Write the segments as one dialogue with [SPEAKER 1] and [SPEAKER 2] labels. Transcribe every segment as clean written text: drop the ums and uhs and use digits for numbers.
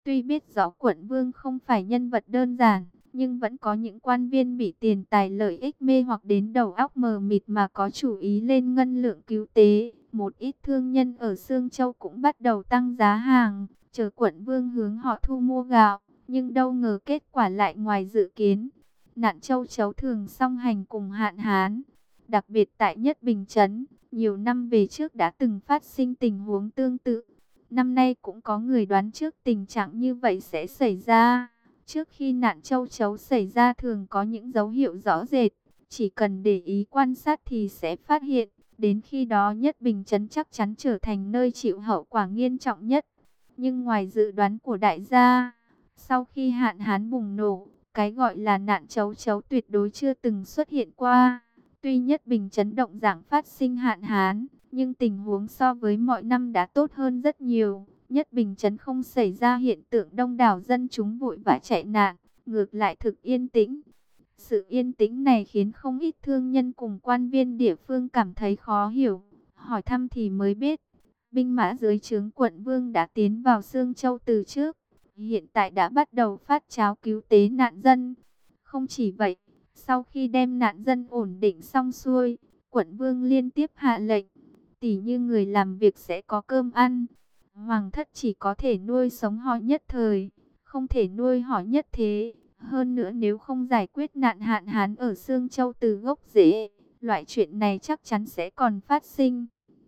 [SPEAKER 1] Tuy biết rõ quận vương không phải nhân vật đơn giản, nhưng vẫn có những quan viên bị tiền tài lợi ích mê hoặc đến đầu óc mờ mịt mà có chủ ý lên ngân lượng cứu tế. Một ít thương nhân ở Sương Châu cũng bắt đầu tăng giá hàng, chờ quận vương hướng họ thu mua gạo, nhưng đâu ngờ kết quả lại ngoài dự kiến. Nạn châu chấu thường song hành cùng hạn hán, đặc biệt tại Nhất Bình Trấn, nhiều năm về trước đã từng phát sinh tình huống tương tự. Năm nay cũng có người đoán trước tình trạng như vậy sẽ xảy ra. Trước khi nạn châu chấu xảy ra thường có những dấu hiệu rõ rệt, chỉ cần để ý quan sát thì sẽ phát hiện. Đến khi đó Nhất Bình Trấn chắc chắn trở thành nơi chịu hậu quả nghiêm trọng nhất. Nhưng ngoài dự đoán của đại gia, sau khi hạn hán bùng nổ, cái gọi là nạn châu chấu tuyệt đối chưa từng xuất hiện qua. Tuy Nhất Bình Trấn động dạng phát sinh hạn hán, nhưng tình huống so với mọi năm đã tốt hơn rất nhiều. Nhất Bình Trấn không xảy ra hiện tượng đông đảo dân chúng vội vã chạy nạn, ngược lại thực yên tĩnh. Sự yên tĩnh này khiến không ít thương nhân cùng quan viên địa phương cảm thấy khó hiểu. Hỏi thăm thì mới biết, binh mã dưới trướng quận vương đã tiến vào Sương Châu từ trước. Hiện tại đã bắt đầu phát cháo cứu tế nạn dân. Không chỉ vậy, sau khi đem nạn dân ổn định xong xuôi, quận vương liên tiếp hạ lệnh, tỉ như người làm việc sẽ có cơm ăn. Hoàng thất chỉ có thể nuôi sống họ nhất thời, không thể nuôi họ nhất thế. Hơn nữa nếu không giải quyết nạn hạn hán ở Sương Châu từ gốc rễ, loại chuyện này chắc chắn sẽ còn phát sinh.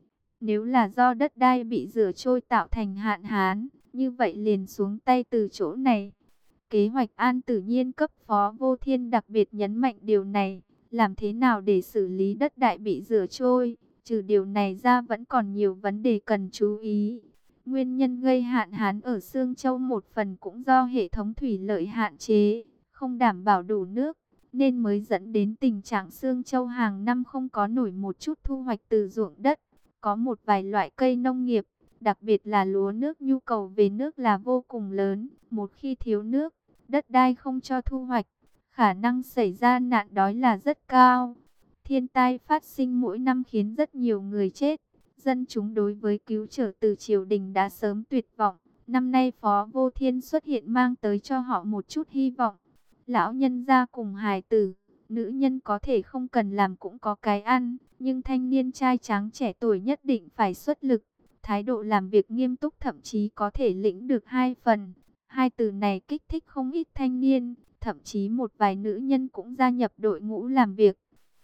[SPEAKER 1] Nếu là do đất đai bị rửa trôi tạo thành hạn hán, như vậy liền xuống tay từ chỗ này. Kế hoạch An Tử Nhiên cấp phó Vô Thiên đặc biệt nhấn mạnh điều này, làm thế nào để xử lý đất đai bị rửa trôi. Trừ điều này ra vẫn còn nhiều vấn đề cần chú ý. Nguyên nhân gây hạn hán ở Sương Châu một phần cũng do hệ thống thủy lợi hạn chế, không đảm bảo đủ nước, nên mới dẫn đến tình trạng Sương Châu hàng năm không có nổi một chút thu hoạch từ ruộng đất. Có một vài loại cây nông nghiệp, đặc biệt là lúa nước, nhu cầu về nước là vô cùng lớn. Một khi thiếu nước, đất đai không cho thu hoạch, khả năng xảy ra nạn đói là rất cao. Thiên tai phát sinh mỗi năm khiến rất nhiều người chết. Dân chúng đối với cứu trợ từ triều đình đã sớm tuyệt vọng. Năm nay Phó Vô Thiên xuất hiện mang tới cho họ một chút hy vọng. Lão nhân gia cùng hài tử, nữ nhân có thể không cần làm cũng có cái ăn. Nhưng thanh niên trai tráng trẻ tuổi nhất định phải xuất lực. Thái độ làm việc nghiêm túc, thậm chí có thể lĩnh được 2 phần. Hai từ này kích thích không ít thanh niên. Thậm chí một vài nữ nhân cũng gia nhập đội ngũ làm việc.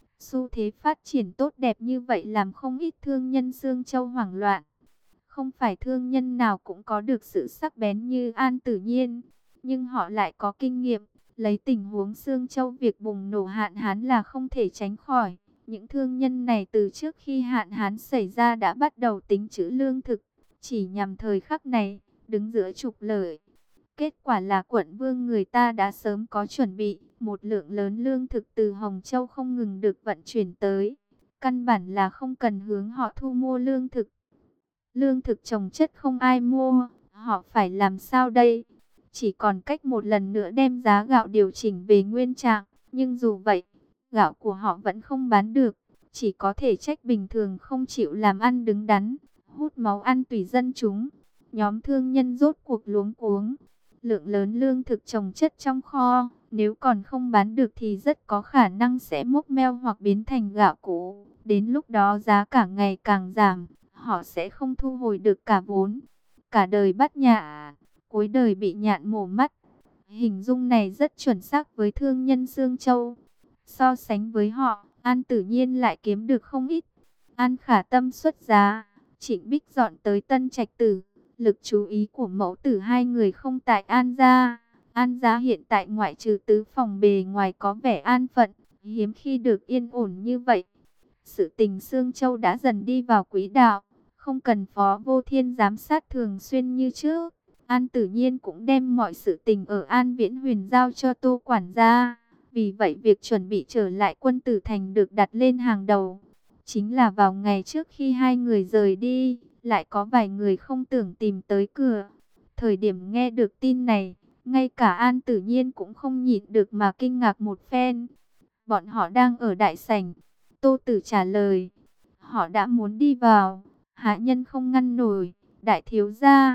[SPEAKER 1] Xu thế phát triển tốt đẹp như vậy làm không ít thương nhân Sương Châu hoảng loạn. Không phải thương nhân nào cũng có được sự sắc bén như An Tử Nhiên, nhưng họ lại có kinh nghiệm. Lấy tình huống Sương Châu, việc bùng nổ hạn hán là không thể tránh khỏi. Những thương nhân này từ trước khi hạn hán xảy ra đã bắt đầu tính trữ lương thực, chỉ nhằm thời khắc này, đứng giữa trục lợi. Kết quả là quận vương người ta đã sớm có chuẩn bị, một lượng lớn lương thực từ Hồng Châu không ngừng được vận chuyển tới. Căn bản là không cần hướng họ thu mua lương thực. Lương thực trồng chất không ai mua, họ phải làm sao đây? Chỉ còn cách một lần nữa đem giá gạo điều chỉnh về nguyên trạng, nhưng dù vậy, gạo của họ vẫn không bán được, chỉ có thể trách bình thường không chịu làm ăn đứng đắn, hút máu ăn tùy dân chúng. Nhóm thương nhân rốt cuộc luống cuống. Lượng lớn lương thực trồng chất trong kho, nếu còn không bán được thì rất có khả năng sẽ mốc meo hoặc biến thành gạo cũ. Đến lúc đó giá cả ngày càng giảm, họ sẽ không thu hồi được cả vốn. Cả đời bắt nhạ, cuối đời bị nhạn mổ mắt. Hình dung này rất chuẩn xác với thương nhân Sương Châu. So sánh với họ, An Tử Nhiên lại kiếm được không ít. An Khả Tâm xuất giá, Trịnh Bích dọn tới Tân Trạch Tử. Lực chú ý của mẫu tử hai người không tại An gia. An gia hiện tại ngoại trừ tứ phòng bề ngoài có vẻ an phận, hiếm khi được yên ổn như vậy. Sự tình Sương Châu đã dần đi vào quỹ đạo, không cần Phó Vô Thiên giám sát thường xuyên như trước. An Tử Nhiên cũng đem mọi sự tình ở An Viễn Huyền giao cho Tô quản gia. Vì vậy việc chuẩn bị trở lại Quân Tử Thành được đặt lên hàng đầu. Chính là vào ngày trước khi hai người rời đi, lại có vài người không tưởng tìm tới cửa. Thời điểm nghe được tin này, ngay cả An Tử Nhiên cũng không nhịn được mà kinh ngạc một phen. Bọn họ đang ở đại sảnh. Tô Tử trả lời, họ đã muốn đi vào, hạ nhân không ngăn nổi. Đại thiếu gia,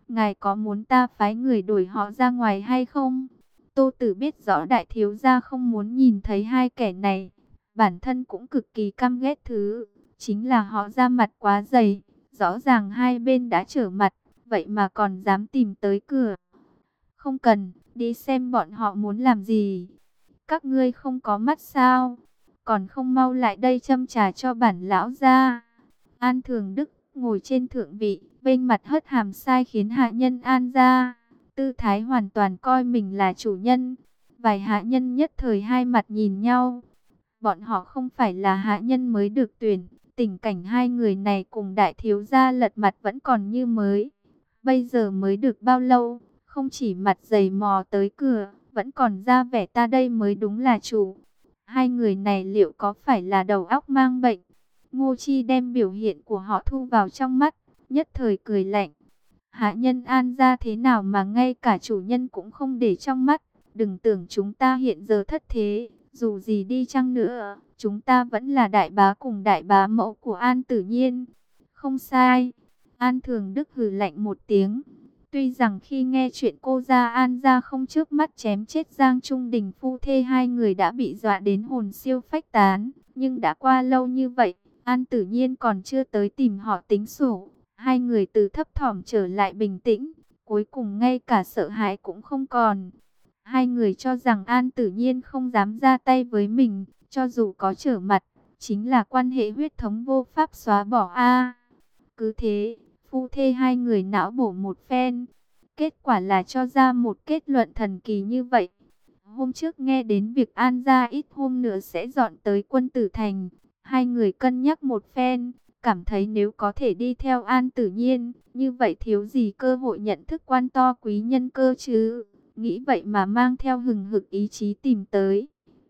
[SPEAKER 1] ngài có muốn ta phái người đuổi họ ra ngoài hay không? Tô Tử biết rõ đại thiếu gia không muốn nhìn thấy hai kẻ này, bản thân cũng cực kỳ căm ghét thứ, chính là họ ra mặt quá dày, rõ ràng hai bên đã trở mặt, vậy mà còn dám tìm tới cửa. Không cần, đi xem bọn họ muốn làm gì. Các ngươi không có mắt sao? Còn không mau lại đây châm trà cho bản lão gia. An Thường Đức ngồi trên thượng vị, vênh mặt hất hàm sai khiến hạ nhân An ra. Tư thái hoàn toàn coi mình là chủ nhân. Vài hạ nhân nhất thời hai mặt nhìn nhau. Bọn họ không phải là hạ nhân mới được tuyển. Tình cảnh hai người này cùng đại thiếu gia lật mặt vẫn còn như mới. Bây giờ mới được bao lâu, không chỉ mặt dày mò tới cửa, vẫn còn ra vẻ ta đây mới đúng là chủ. Hai người này liệu có phải là đầu óc mang bệnh? Ngô Chi đem biểu hiện của họ thu vào trong mắt, nhất thời cười lạnh. Hạ nhân An gia thế nào mà ngay cả chủ nhân cũng không để trong mắt. Đừng tưởng chúng ta hiện giờ thất thế, dù gì đi chăng nữa, chúng ta vẫn là đại bá cùng đại bá mẫu của An Tử Nhiên. Không sai. An Thường Đức hừ lạnh một tiếng. Tuy rằng khi nghe chuyện cô gia An gia không chớp mắt chém chết Giang Trung Đình phu thê hai người đã bị dọa đến hồn siêu phách tán, nhưng đã qua lâu như vậy, An Tử Nhiên còn chưa tới tìm họ tính sổ. Hai người từ thấp thỏm trở lại bình tĩnh, cuối cùng ngay cả sợ hãi cũng không còn. Hai người cho rằng An Tử Nhiên không dám ra tay với mình, cho dù có trở mặt, chính là quan hệ huyết thống vô pháp xóa bỏ a. Cứ thế, phu thê hai người não bổ một phen, kết quả là cho ra một kết luận thần kỳ như vậy. Hôm trước nghe đến việc An gia ít hôm nữa sẽ dọn tới Quân Tử Thành, hai người cân nhắc một phen, cảm thấy nếu có thể đi theo An Tử Nhiên, như vậy thiếu gì cơ hội nhận thức quan to quý nhân cơ chứ. Nghĩ vậy mà mang theo hừng hực ý chí tìm tới.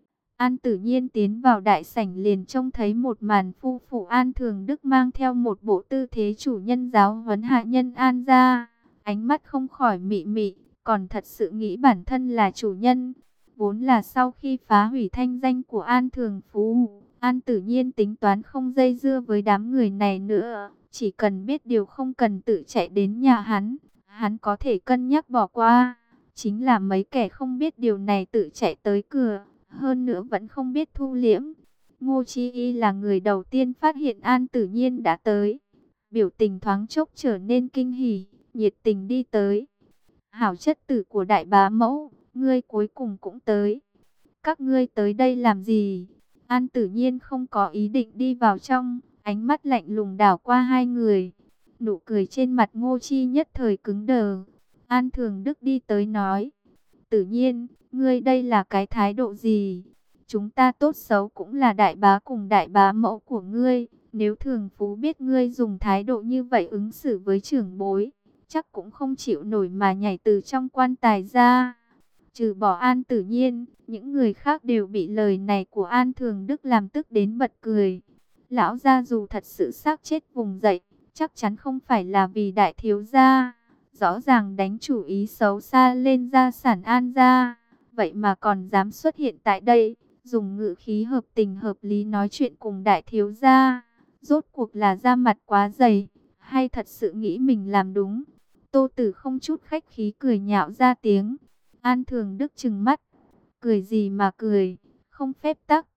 [SPEAKER 1] An Tử Nhiên tiến vào đại sảnh liền trông thấy một màn phu phụ An Thường Đức mang theo một bộ tư thế chủ nhân giáo huấn hạ nhân An gia. Ánh mắt không khỏi mị mị, còn thật sự nghĩ bản thân là chủ nhân. Vốn là sau khi phá hủy thanh danh của An Thường Phú, An Tử Nhiên tính toán không dây dưa với đám người này nữa. Chỉ cần biết điều không cần tự chạy đến nhà hắn có thể cân nhắc bỏ qua. Chính là mấy kẻ không biết điều này tự chạy tới cửa, hơn nữa vẫn không biết thu liễm. Ngô Chi Y là người đầu tiên phát hiện An Tử Nhiên đã tới. Biểu tình thoáng chốc trở nên kinh hỉ, nhiệt tình đi tới. Hảo chất tử của đại bá mẫu, ngươi cuối cùng cũng tới. Các ngươi tới đây làm gì? An Tử Nhiên không có ý định đi vào trong, ánh mắt lạnh lùng đảo qua hai người. Nụ cười trên mặt Ngô Chi nhất thời cứng đờ. An Thường Đức đi tới nói, Tử Nhiên, ngươi đây là cái thái độ gì? Chúng ta tốt xấu cũng là đại bá cùng đại bá mẫu của ngươi. Nếu Thường Phú biết ngươi dùng thái độ như vậy ứng xử với trưởng bối, chắc cũng không chịu nổi mà nhảy từ trong quan tài ra. Trừ bỏ An Tử Nhiên, những người khác đều bị lời này của An Thường Đức làm tức đến bật cười. Lão gia dù thật sự xác chết vùng dậy, chắc chắn không phải là vì đại thiếu gia. Rõ ràng đánh chủ ý xấu xa lên gia sản An gia, vậy mà còn dám xuất hiện tại đây, dùng ngữ khí hợp tình hợp lý nói chuyện cùng đại thiếu gia. Rốt cuộc là da mặt quá dày, hay thật sự nghĩ mình làm đúng? Tô Tử không chút khách khí cười nhạo ra tiếng. An Thường Đức trừng mắt, cười gì mà cười, không phép tắc.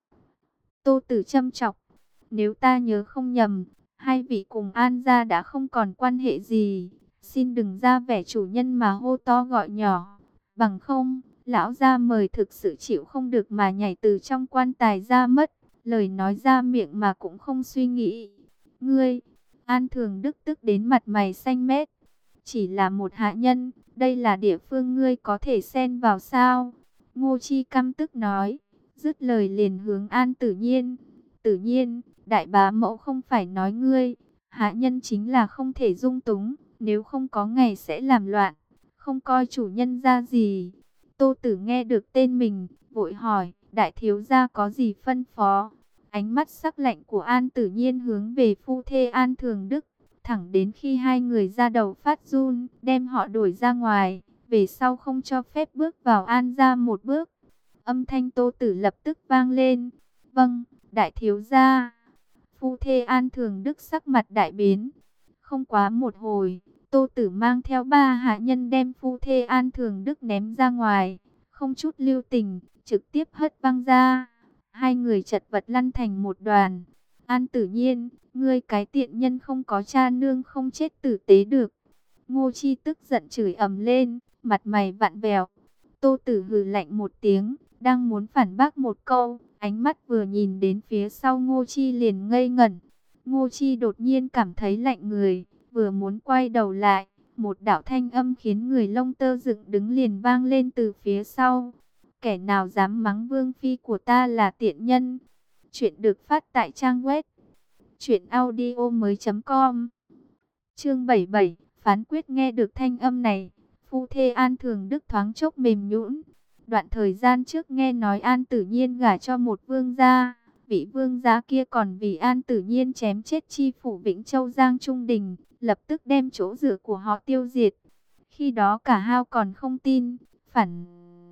[SPEAKER 1] Tô Tử châm chọc, nếu ta nhớ không nhầm, hai vị cùng An gia đã không còn quan hệ gì. Xin đừng ra vẻ chủ nhân mà hô to gọi nhỏ. Bằng không, lão gia mời thực sự chịu không được mà nhảy từ trong quan tài ra mất. Lời nói ra miệng mà cũng không suy nghĩ. Ngươi, An Thường Đức tức đến mặt mày xanh mét. Chỉ là một hạ nhân, đây là địa phương ngươi có thể xen vào sao? Ngô Chi căm tức nói, dứt lời liền hướng An Tử Nhiên. Tử Nhiên, đại bá mẫu không phải nói ngươi, hạ nhân chính là không thể dung túng. Nếu không có ngày sẽ làm loạn, không coi chủ nhân ra gì. Tô Tử nghe được tên mình, vội hỏi, đại thiếu gia có gì phân phó? Ánh mắt sắc lạnh của An Tử Nhiên hướng về phu thê An Thường Đức, thẳng đến khi hai người ra đầu phát run, đem họ đuổi ra ngoài, về sau không cho phép bước vào An gia một bước. Âm thanh Tô Tử lập tức vang lên, vâng, đại thiếu gia. Phu thê An Thường Đức sắc mặt đại biến. Không quá một hồi, Tô Tử mang theo 3 hạ nhân đem phu thê An Thường Đức ném ra ngoài, không chút lưu tình, trực tiếp hất văng ra. Hai người chật vật lăn thành một đoàn. An Tử Nhiên, ngươi cái tiện nhân không có cha nương không chết tử tế được. Ngô Chi tức giận chửi ầm lên, mặt mày vặn vẹo. Tô Tử hừ lạnh một tiếng, đang muốn phản bác một câu, ánh mắt vừa nhìn đến phía sau Ngô Chi liền ngây ngẩn. Ngô Chi đột nhiên cảm thấy lạnh người, vừa muốn quay đầu lại, một đạo thanh âm khiến người lông tơ dựng đứng liền vang lên từ phía sau. Kẻ nào dám mắng vương phi của ta là tiện nhân? Chuyện được phát tại trang web truyệnaudiomoi.com. Chương 77, phán quyết. Nghe được thanh âm này, phu thê An Thường Đức thoáng chốc mềm nhũn. Đoạn thời gian trước nghe nói An Tử Nhiên gả cho một vương gia, vị vương gia kia còn vì An Tử Nhiên chém chết chi phủ Vĩnh Châu Giang Trung Đình, lập tức đem chỗ dựa của họ tiêu diệt. Khi đó cả hao còn không tin, phản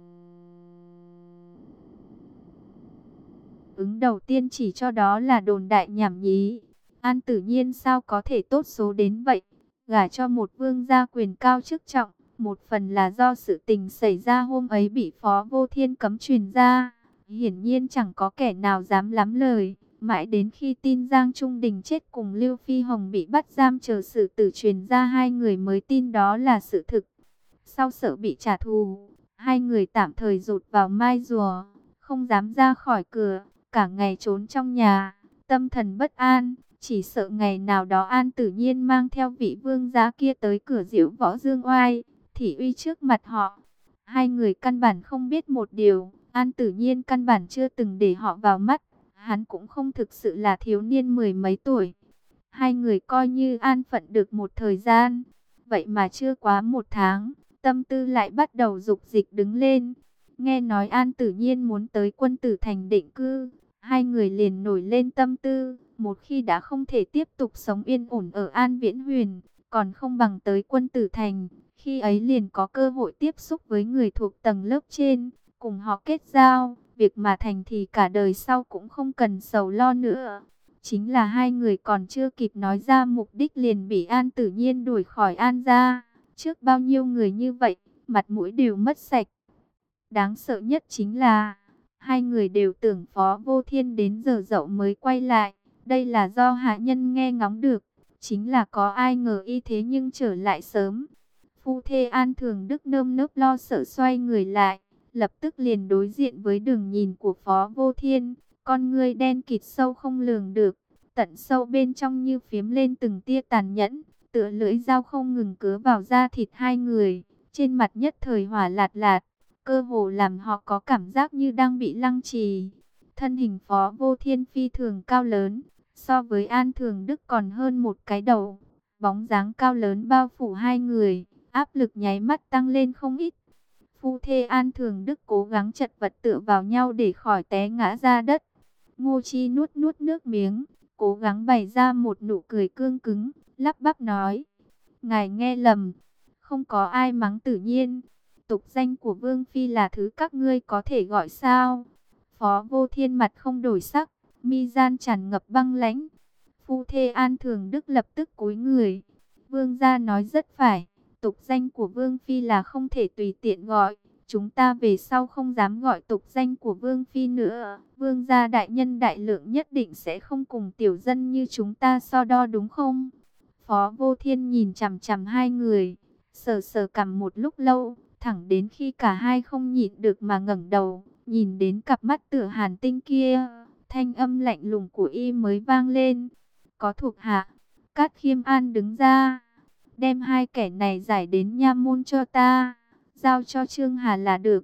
[SPEAKER 1] ứng đầu tiên chỉ cho đó là đồn đại nhảm nhí. An Tử Nhiên sao có thể tốt số đến vậy, gả cho một vương gia quyền cao chức trọng. Một phần là do sự tình xảy ra hôm ấy bị Phó Vô Thiên cấm truyền ra. Hiển nhiên chẳng có kẻ nào dám lắm lời. Mãi đến khi tin Giang Trung Đình chết cùng Lưu Phi Hồng bị bắt giam chờ xử tử truyền ra, hai người mới tin đó là sự thực. Sau sợ bị trả thù, hai người tạm thời rụt vào mai rùa, không dám ra khỏi cửa, cả ngày trốn trong nhà, tâm thần bất an. Chỉ sợ ngày nào đó An Tử Nhiên mang theo vị vương giá kia tới cửa diễu võ dương oai, thị uy trước mặt họ. Hai người căn bản không biết một điều, An Tử Nhiên căn bản chưa từng để họ vào mắt. Hắn cũng không thực sự là thiếu niên mười mấy tuổi. Hai người coi như an phận được một thời gian. Vậy mà chưa quá một tháng, tâm tư lại bắt đầu dục dịch đứng lên. Nghe nói An Tử Nhiên muốn tới Quân Tử Thành định cư, hai người liền nổi lên tâm tư. Một khi đã không thể tiếp tục sống yên ổn ở An Viễn Huyền, còn không bằng tới Quân Tử Thành. Khi ấy liền có cơ hội tiếp xúc với người thuộc tầng lớp trên, cùng họ kết giao. Việc mà thành thì cả đời sau cũng không cần sầu lo nữa. Chính là hai người còn chưa kịp nói ra mục đích liền bị An Tử Nhiên đuổi khỏi An gia. Trước bao nhiêu người như vậy, mặt mũi đều mất sạch. Đáng sợ nhất chính là hai người đều tưởng Phó Vô Thiên đến giờ dậu mới quay lại. Đây là do hạ nhân nghe ngóng được. Chính là có ai ngờ y thế nhưng trở lại sớm. Phu thê An Thường Đức nơm nớp lo sợ xoay người lại, lập tức liền đối diện với đường nhìn của Phó Vô Thiên. Con ngươi đen kịt sâu không lường được, tận sâu bên trong như phiếm lên từng tia tàn nhẫn, tựa lưỡi dao không ngừng cứa vào da thịt hai người. Trên mặt nhất thời hỏa lạt lạt, cơ hồ làm họ có cảm giác như đang bị lăng trì. Thân hình Phó Vô Thiên phi thường cao lớn, so với An Thường Đức còn hơn một cái đầu. Bóng dáng cao lớn bao phủ hai người, áp lực nháy mắt tăng lên không ít. Phu thê An Thường Đức cố gắng chật vật tựa vào nhau để khỏi té ngã ra đất. Ngô Chi nuốt nuốt nước miếng, cố gắng bày ra một nụ cười cương cứng, lắp bắp nói: ngài nghe lầm, không có ai mắng Tử Nhiên. Tục danh của Vương Phi là thứ các ngươi có thể gọi sao? Phó Vô Thiên mặt không đổi sắc, mi gian tràn ngập băng lãnh. Phu thê An Thường Đức lập tức cúi người. Vương gia nói rất phải, tục danh của Vương Phi là không thể tùy tiện gọi. Chúng ta về sau không dám gọi tục danh của Vương Phi nữa. Vương gia đại nhân đại lượng nhất định sẽ không cùng tiểu dân như chúng ta so đo đúng không? Phó Vô Thiên nhìn chằm chằm hai người, sờ sờ cằm một lúc lâu, thẳng đến khi cả hai không nhịn được mà ngẩng đầu, nhìn đến cặp mắt tựa hàn tinh kia, thanh âm lạnh lùng của y mới vang lên. Có thuộc hạ. Cát Khiêm An đứng ra, đem hai kẻ này giải đến nha môn cho ta, giao cho Trương Hà là được.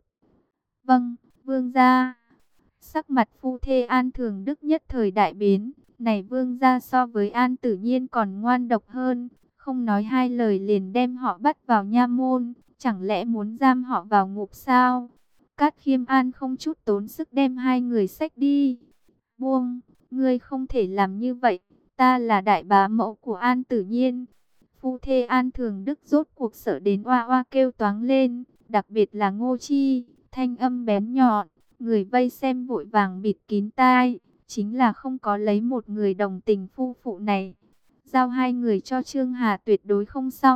[SPEAKER 1] Vâng, vương gia. Sắc mặt phu thê An Thường Đức nhất thời đại biến. Này vương gia so với An Tử Nhiên còn ngoan độc hơn, không nói hai lời liền đem họ bắt vào nha môn. Chẳng lẽ muốn giam họ vào ngục sao? Cát Khiêm An không chút tốn sức đem hai người xách đi. Buông, ngươi không thể làm như vậy. Ta là đại bá mẫu của An Tử Nhiên. Phu thê An Thường Đức rốt cuộc sợ đến oa oa kêu toáng lên. Đặc biệt là Ngô Chi, thanh âm bén nhọn. Người vây xem vội vàng bịt kín tai. Chính là không có lấy một người đồng tình phu phụ này. Giao hai người cho Trương Hà tuyệt đối không xong.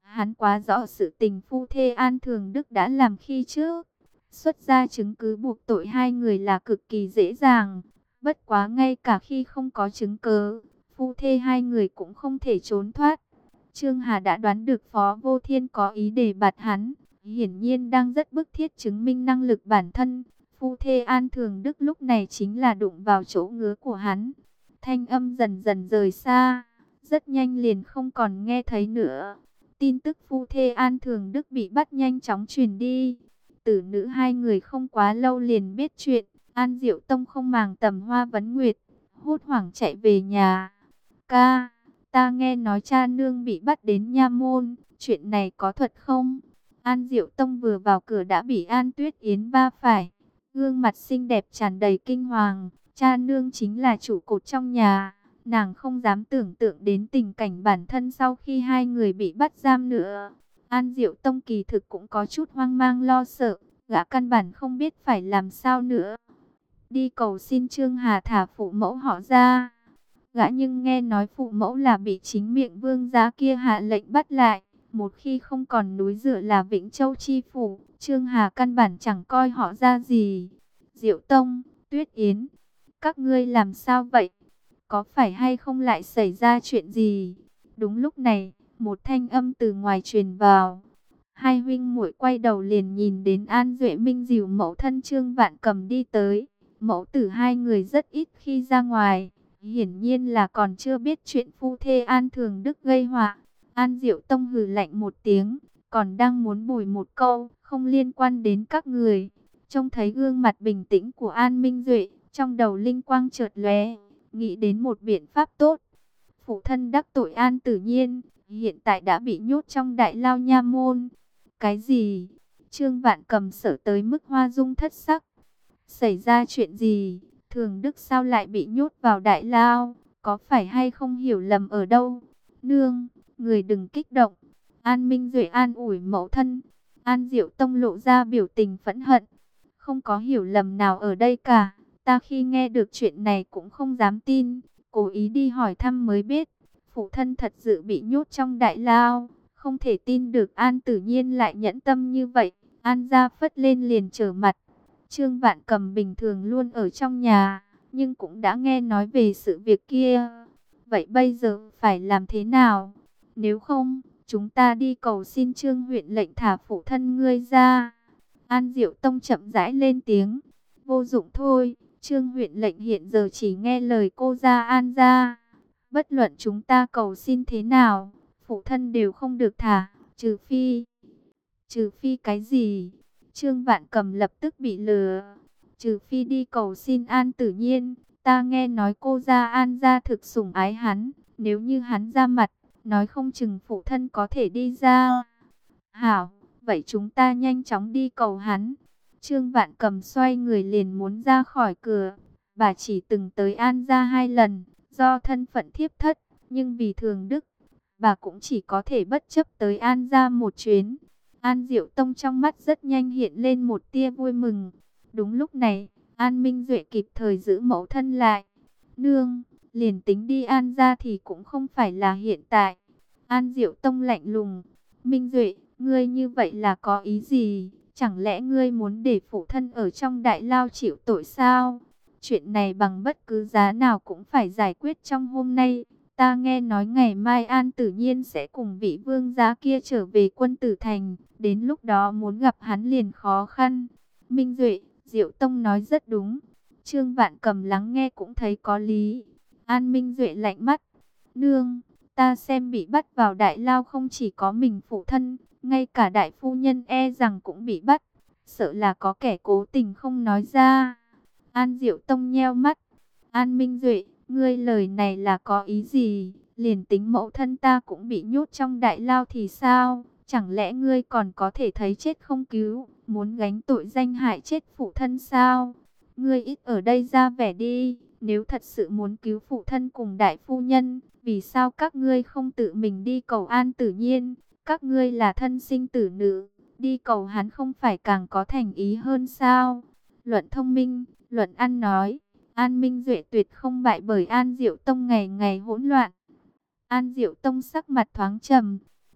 [SPEAKER 1] Hắn quá rõ sự tình phu thê An Thường Đức đã làm khi trước. Xuất ra chứng cứ buộc tội hai người là cực kỳ dễ dàng. Bất quá ngay cả khi không có chứng cứ, phu thê hai người cũng không thể trốn thoát. Trương Hà đã đoán được Phó Vô Thiên có ý đề bạt hắn, hiển nhiên đang rất bức thiết chứng minh năng lực bản thân. Phu thê An Thường Đức lúc này chính là đụng vào chỗ ngứa của hắn. Thanh âm dần dần rời xa, rất nhanh liền không còn nghe thấy nữa. Tin tức phu thê An Thường Đức bị bắt nhanh chóng truyền đi. Tử nữ hai người không quá lâu liền biết chuyện. An Diệu Tông không màng tầm hoa vấn nguyệt, hốt hoảng chạy về nhà. Ca, ta nghe nói cha nương bị bắt đến nha môn, chuyện này có thật không? An Diệu Tông vừa vào cửa đã bị An Tuyết Yến va phải. Gương mặt xinh đẹp tràn đầy kinh hoàng, cha nương chính là trụ cột trong nhà. Nàng không dám tưởng tượng đến tình cảnh bản thân sau khi hai người bị bắt giam nữa. An Diệu Tông kỳ thực cũng có chút hoang mang lo sợ, gã căn bản không biết phải làm sao nữa. Đi cầu xin Trương Hà thả phụ mẫu họ ra. Gã nhưng nghe nói phụ mẫu là bị chính miệng vương gia kia hạ lệnh bắt lại. Một khi không còn núi dựa là Vĩnh Châu chi phủ, Trương Hà căn bản chẳng coi họ ra gì. Diệu Tông, Tuyết Yến, các ngươi làm sao vậy? Có phải hay không lại xảy ra chuyện gì? Đúng lúc này, một thanh âm từ ngoài truyền vào. Hai huynh muội quay đầu liền nhìn đến An Duệ Minh dìu mẫu thân Trương Vạn Cầm đi tới. Mẫu tử hai người rất ít khi ra ngoài, hiển nhiên là còn chưa biết chuyện phu thê An Thường Đức gây họa. An Diệu Tông hừ lạnh một tiếng, còn đang muốn bồi một câu, không liên quan đến các người. Trông thấy gương mặt bình tĩnh của An Minh Duệ, trong đầu linh quang chợt lóe, nghĩ đến một biện pháp tốt. Phụ thân đắc tội An Tử Nhiên, hiện tại đã bị nhốt trong đại lao nha môn. Cái gì? Trương Vạn Cầm sợ tới mức hoa dung thất sắc. Xảy ra chuyện gì? Thường Đức sao lại bị nhốt vào đại lao? Có phải hay không hiểu lầm ở đâu? Nương, người đừng kích động. An Minh Duệ an ủi mẫu thân. An Diệu Tông lộ ra biểu tình phẫn hận. Không có hiểu lầm nào ở đây cả. Ta khi nghe được chuyện này cũng không dám tin. Cố ý đi hỏi thăm mới biết. Phụ thân thật sự bị nhốt trong đại lao. Không thể tin được An Tử Nhiên lại nhẫn tâm như vậy. An gia phất lên liền trở mặt. Trương Vạn Cầm bình thường luôn ở trong nhà, nhưng cũng đã nghe nói về sự việc kia. Vậy bây giờ phải làm thế nào? Nếu không, chúng ta đi cầu xin Trương huyện lệnh thả phụ thân ngươi ra. An Diệu Tông chậm rãi lên tiếng. Vô dụng thôi, Trương huyện lệnh hiện giờ chỉ nghe lời cô gia An gia. Bất luận chúng ta cầu xin thế nào, phụ thân đều không được thả, trừ phi. Trừ phi cái gì? Trương Vạn Cầm lập tức bị lừa. Trừ phi đi cầu xin An Tử Nhiên. Ta nghe nói cô gia An gia thực sủng ái hắn. Nếu như hắn ra mặt, nói không chừng phụ thân có thể đi ra. Hảo, vậy chúng ta nhanh chóng đi cầu hắn. Trương Vạn Cầm xoay người liền muốn ra khỏi cửa. Bà chỉ từng tới An gia 2 lần, do thân phận thiếp thất, nhưng vì Thường Đức, bà cũng chỉ có thể bất chấp tới An gia một chuyến. An Diệu Tông trong mắt rất nhanh hiện lên một tia vui mừng. Đúng lúc này, An Minh Duệ kịp thời giữ mẫu thân lại. Nương, liền tính đi An gia thì cũng không phải là hiện tại. An Diệu Tông lạnh lùng. Minh Duệ, ngươi như vậy là có ý gì? Chẳng lẽ ngươi muốn để phụ thân ở trong đại lao chịu tội sao? Chuyện này bằng bất cứ giá nào cũng phải giải quyết trong hôm nay. Ta nghe nói ngày mai An Tử Nhiên sẽ cùng vị vương gia kia trở về Quân Tử Thành. Đến lúc đó muốn gặp hắn liền khó khăn. Minh Duệ, Diệu Tông nói rất đúng. Trương Vạn Cầm lắng nghe cũng thấy có lý. An Minh Duệ lạnh mắt. Nương, ta xem bị bắt vào đại lao không chỉ có mình phụ thân, ngay cả đại phu nhân e rằng cũng bị bắt. Sợ là có kẻ cố tình không nói ra. An Diệu Tông nheo mắt. An Minh Duệ, ngươi lời này là có ý gì? Liền tính mẫu thân ta cũng bị nhốt trong đại lao thì sao? Chẳng lẽ ngươi còn có thể thấy chết không cứu, muốn gánh tội danh hại chết phụ thân sao? Ngươi ít ở đây ra vẻ đi, nếu thật sự muốn cứu phụ thân cùng đại phu nhân, vì sao các ngươi không tự mình đi cầu An Tử Nhiên? Các ngươi là thân sinh tử nữ, đi cầu hắn không phải càng có thành ý hơn sao? Luận thông minh, luận ăn nói, An Minh Duệ tuyệt không bại bởi An Diệu Tông ngày ngày hỗn loạn. An Diệu Tông sắc mặt thoáng trầm.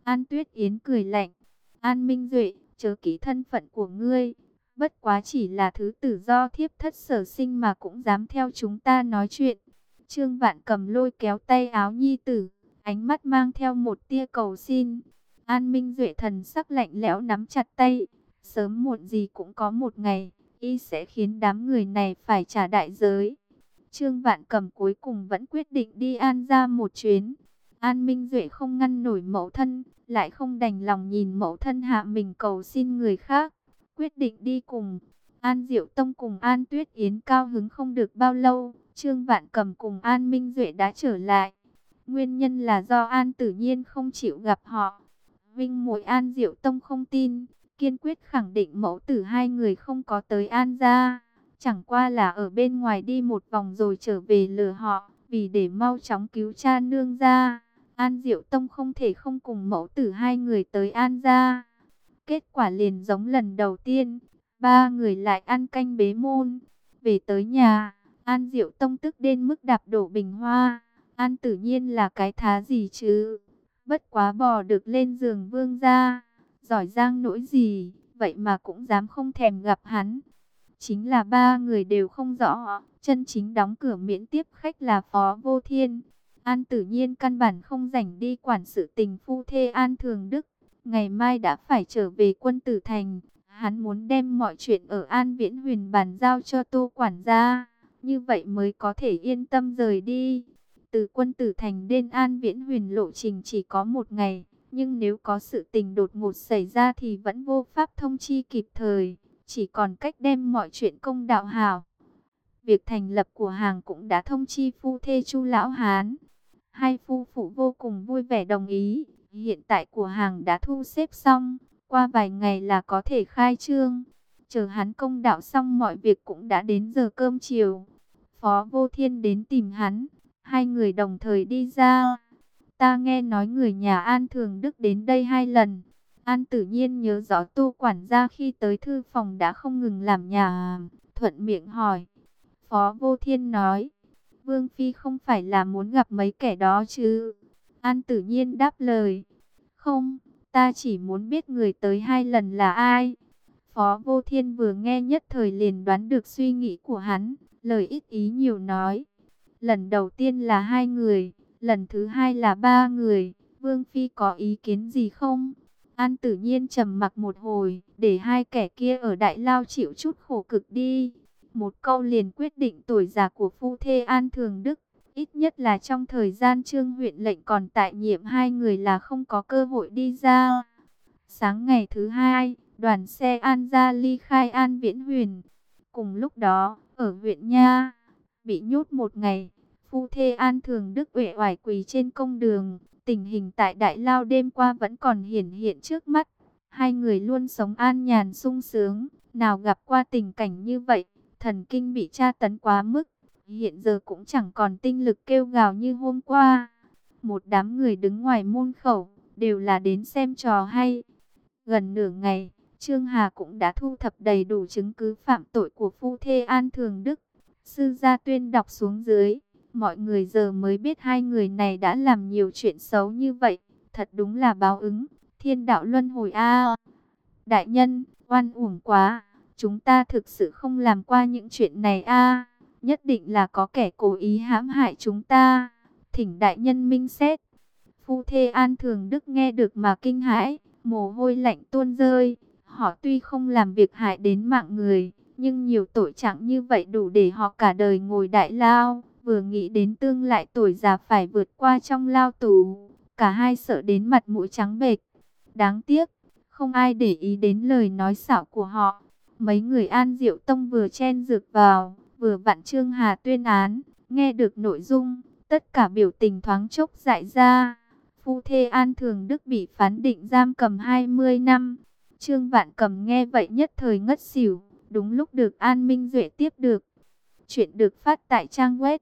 [SPEAKER 1] An Tuyết Yến cười lạnh, An Minh Duệ, chớ kỹ thân phận của ngươi. Bất quá chỉ là thứ tử do thiếp thất sở sinh mà cũng dám theo chúng ta nói chuyện. Trương Vạn Cầm lôi kéo tay áo nhi tử, ánh mắt mang theo một tia cầu xin. An Minh Duệ thần sắc lạnh lẽo nắm chặt tay. Sớm muộn gì cũng có một ngày, y sẽ khiến đám người này phải trả đại giới. Trương Vạn Cầm cuối cùng vẫn quyết định đi An gia một chuyến. An Minh Duệ không ngăn nổi mẫu thân, lại không đành lòng nhìn mẫu thân hạ mình cầu xin người khác. Quyết định đi cùng. An Diệu Tông cùng An Tuyết Yến cao hứng không được bao lâu, Trương Vạn Cầm cùng An Minh Duệ đã trở lại. Nguyên nhân là do An Tử Nhiên không chịu gặp họ. Vinh muội An Diệu Tông không tin, kiên quyết khẳng định mẫu tử hai người không có tới An gia. Chẳng qua là ở bên ngoài đi một vòng rồi trở về lừa họ, vì để mau chóng cứu cha nương ra. An Diệu Tông không thể không cùng mẫu tử hai người tới An gia. Kết quả liền giống lần đầu tiên, ba người lại ăn canh bế môn. Về tới nhà, An Diệu Tông tức đến mức đạp đổ bình hoa. An Tử Nhiên là cái thá gì chứ? Bất quá bò được lên giường vương gia, giỏi giang nỗi gì, vậy mà cũng dám không thèm gặp hắn. Chính là ba người đều không rõ, chân chính đóng cửa miễn tiếp khách là Phó Vô Thiên. An Tử Nhiên căn bản không rảnh đi quản sự tình phu thê An Thường Đức. Ngày mai đã phải trở về Quân Tử Thành. Hắn muốn đem mọi chuyện ở An Viễn Huyền bàn giao cho Tô quản gia, như vậy mới có thể yên tâm rời đi. Từ Quân Tử Thành đến An Viễn Huyền lộ trình chỉ có một ngày, nhưng nếu có sự tình đột ngột xảy ra thì vẫn vô pháp thông chi kịp thời, chỉ còn cách đem mọi chuyện công đạo hảo. Việc thành lập của hàng cũng đã thông chi phu thê Chu Lão Hán. Hai phu phụ vô cùng vui vẻ đồng ý. Hiện tại của hàng đã thu xếp xong, qua vài ngày là có thể khai trương. Chờ hắn công đạo xong mọi việc cũng đã đến giờ cơm chiều. Phó Vô Thiên đến tìm hắn, hai người đồng thời đi ra. Ta nghe nói người nhà An Thường Đức đến đây 2 lần. An Tử Nhiên nhớ rõ Tô quản gia khi tới thư phòng đã không ngừng làm nhà, thuận miệng hỏi. Phó Vô Thiên nói, Vương Phi không phải là muốn gặp mấy kẻ đó chứ? An Tử Nhiên đáp lời, không, ta chỉ muốn biết người tới 2 lần là ai. Phó Vô Thiên vừa nghe nhất thời liền đoán được suy nghĩ của hắn, lời ít ý nhiều nói. Lần đầu tiên là 2 người, lần thứ 2 là 3 người, Vương Phi có ý kiến gì không? An Tử Nhiên trầm mặc một hồi, để hai kẻ kia ở Đại Lao chịu chút khổ cực đi. Một câu liền quyết định tuổi già của phu thê An Thường Đức. Ít nhất là trong thời gian Trương huyện lệnh còn tại nhiệm, hai người là không có cơ hội đi ra. Sáng ngày thứ 2, đoàn xe An gia ly khai An Viễn Huyền. Cùng lúc đó, ở huyện Nha, bị nhốt một ngày, phu thê An Thường Đức uể oải quỳ trên công đường. Tình hình tại Đại Lao đêm qua vẫn còn hiển hiện trước mắt. Hai người luôn sống an nhàn sung sướng, nào gặp qua tình cảnh như vậy, thần kinh bị tra tấn quá mức. Hiện giờ cũng chẳng còn tinh lực kêu gào như hôm qua. Một đám người đứng ngoài môn khẩu, đều là đến xem trò hay. Gần nửa ngày, Trương Hà cũng đã thu thập đầy đủ chứng cứ phạm tội của phu thê An Thường Đức. Sư gia tuyên đọc xuống dưới, mọi người giờ mới biết hai người này đã làm nhiều chuyện xấu như vậy. Thật đúng là báo ứng, thiên đạo luân hồi a. Đại nhân, oan uổng quá, chúng ta thực sự không làm qua những chuyện này a. Nhất định là có kẻ cố ý hãm hại chúng ta. Thỉnh đại nhân minh xét. Phu thê An Thường Đức nghe được mà kinh hãi, mồ hôi lạnh tuôn rơi. Họ tuy không làm việc hại đến mạng người, nhưng nhiều tội trạng như vậy đủ để họ cả đời ngồi Đại Lao. Vừa nghĩ đến tương lai tuổi già phải vượt qua trong lao tù, cả hai sợ đến mặt mũi trắng bệch. Đáng tiếc, không ai để ý đến lời nói xạo của họ. Mấy người An Diệu Tông vừa chen dược vào, vừa vặn Trương Hà tuyên án, nghe được nội dung, tất cả biểu tình thoáng chốc dại ra. Phu thê An Thường Đức bị phán định giam cầm 20 năm. Trương Vạn Cầm nghe vậy nhất thời ngất xỉu, đúng lúc được An Minh Duệ tiếp được. Chuyện được phát tại trang web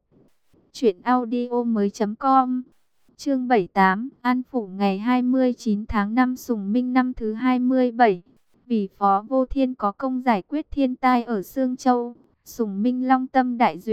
[SPEAKER 1] truyệnaudiomoi.com. Chương 78, An phủ ngày 29 tháng 5 Sùng Minh năm thứ 27. Vì Phó Vô Thiên có công giải quyết thiên tai ở Sương Châu, Sùng Minh long tâm đại duyệt,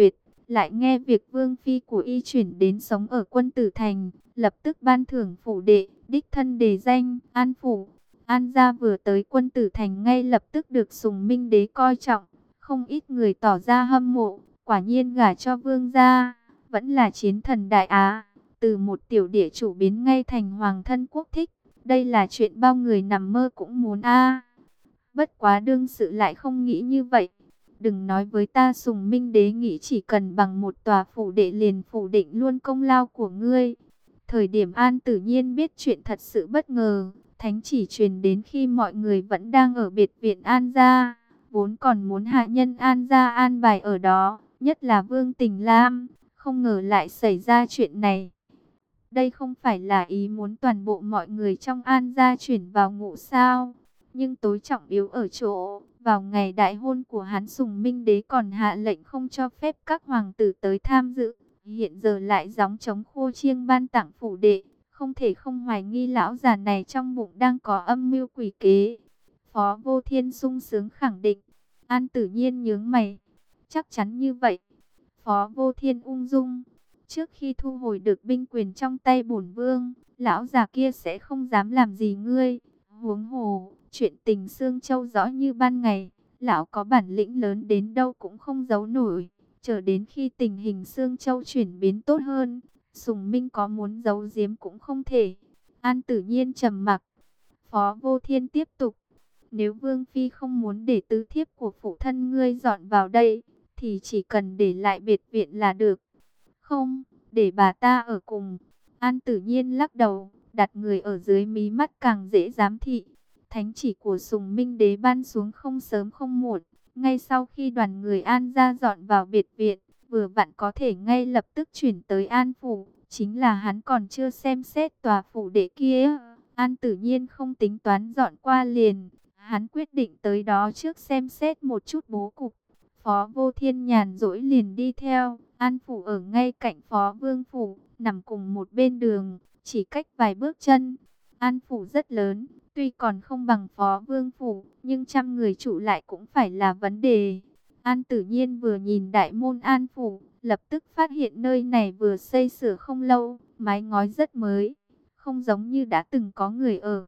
[SPEAKER 1] lại nghe việc vương phi của y chuyển đến sống ở Quân Tử Thành, lập tức ban thưởng phủ đệ, đích thân đề danh An phủ. An gia vừa tới Quân Tử Thành ngay lập tức được Sùng Minh Đế coi trọng, không ít người tỏ ra hâm mộ, quả nhiên gả cho vương gia, vẫn là chiến thần Đại Á, từ một tiểu địa chủ biến ngay thành hoàng thân quốc thích, đây là chuyện bao người nằm mơ cũng muốn a. Bất quá đương sự lại không nghĩ như vậy. Đừng nói với ta, Sùng Minh Đế nghĩ chỉ cần bằng một tòa phủ đệ liền phủ định luôn công lao của ngươi. Thời điểm An Tử Nhiên biết chuyện thật sự bất ngờ, thánh chỉ truyền đến khi mọi người vẫn đang ở biệt viện An gia, vốn còn muốn hạ nhân An gia an bài ở đó, nhất là Vương Tình Lam, không ngờ lại xảy ra chuyện này. Đây không phải là ý muốn toàn bộ mọi người trong An gia chuyển vào ngũ sao, nhưng tối trọng yếu ở chỗ, vào ngày đại hôn của hắn, Sùng Minh Đế còn hạ lệnh không cho phép các hoàng tử tới tham dự. Hiện giờ lại gióng trống khô chiêng ban tặng phủ đệ, không thể không hoài nghi lão già này trong bụng đang có âm mưu quỷ kế. Phó Vô Thiên sung sướng khẳng định. An Tử Nhiên nhướng mày. Chắc chắn như vậy. Phó Vô Thiên ung dung. Trước khi thu hồi được binh quyền trong tay bổn vương, lão già kia sẽ không dám làm gì ngươi. Huống hồ, chuyện tình Sương Châu rõ như ban ngày, lão có bản lĩnh lớn đến đâu cũng không giấu nổi. Chờ đến khi tình hình Sương Châu chuyển biến tốt hơn, Sùng Minh có muốn giấu giếm cũng không thể. An Tử Nhiên trầm mặc. Phó Vô Thiên tiếp tục. Nếu Vương Phi không muốn để tứ thiếp của phụ thân ngươi dọn vào đây, thì chỉ cần để lại biệt viện là được. Không, để bà ta ở cùng. An Tử Nhiên lắc đầu, đặt người ở dưới mí mắt càng dễ giám thị. Thánh chỉ của Sùng Minh Đế ban xuống không sớm không muộn. Ngay sau khi đoàn người An gia dọn vào biệt viện, vừa vặn có thể ngay lập tức chuyển tới An phủ. Chính là hắn còn chưa xem xét tòa phủ đệ kia. An Tử Nhiên không tính toán dọn qua liền. Hắn quyết định tới đó trước xem xét một chút bố cục. Phó Vô Thiên nhàn rỗi liền đi theo. An phủ ở ngay cạnh Phó Vương phủ, nằm cùng một bên đường, chỉ cách vài bước chân. An phủ rất lớn, tuy còn không bằng Phó Vương phủ, nhưng trăm người trụ lại cũng phải là vấn đề. An Tử Nhiên vừa nhìn đại môn An phủ, lập tức phát hiện nơi này vừa xây sửa không lâu, mái ngói rất mới, không giống như đã từng có người ở.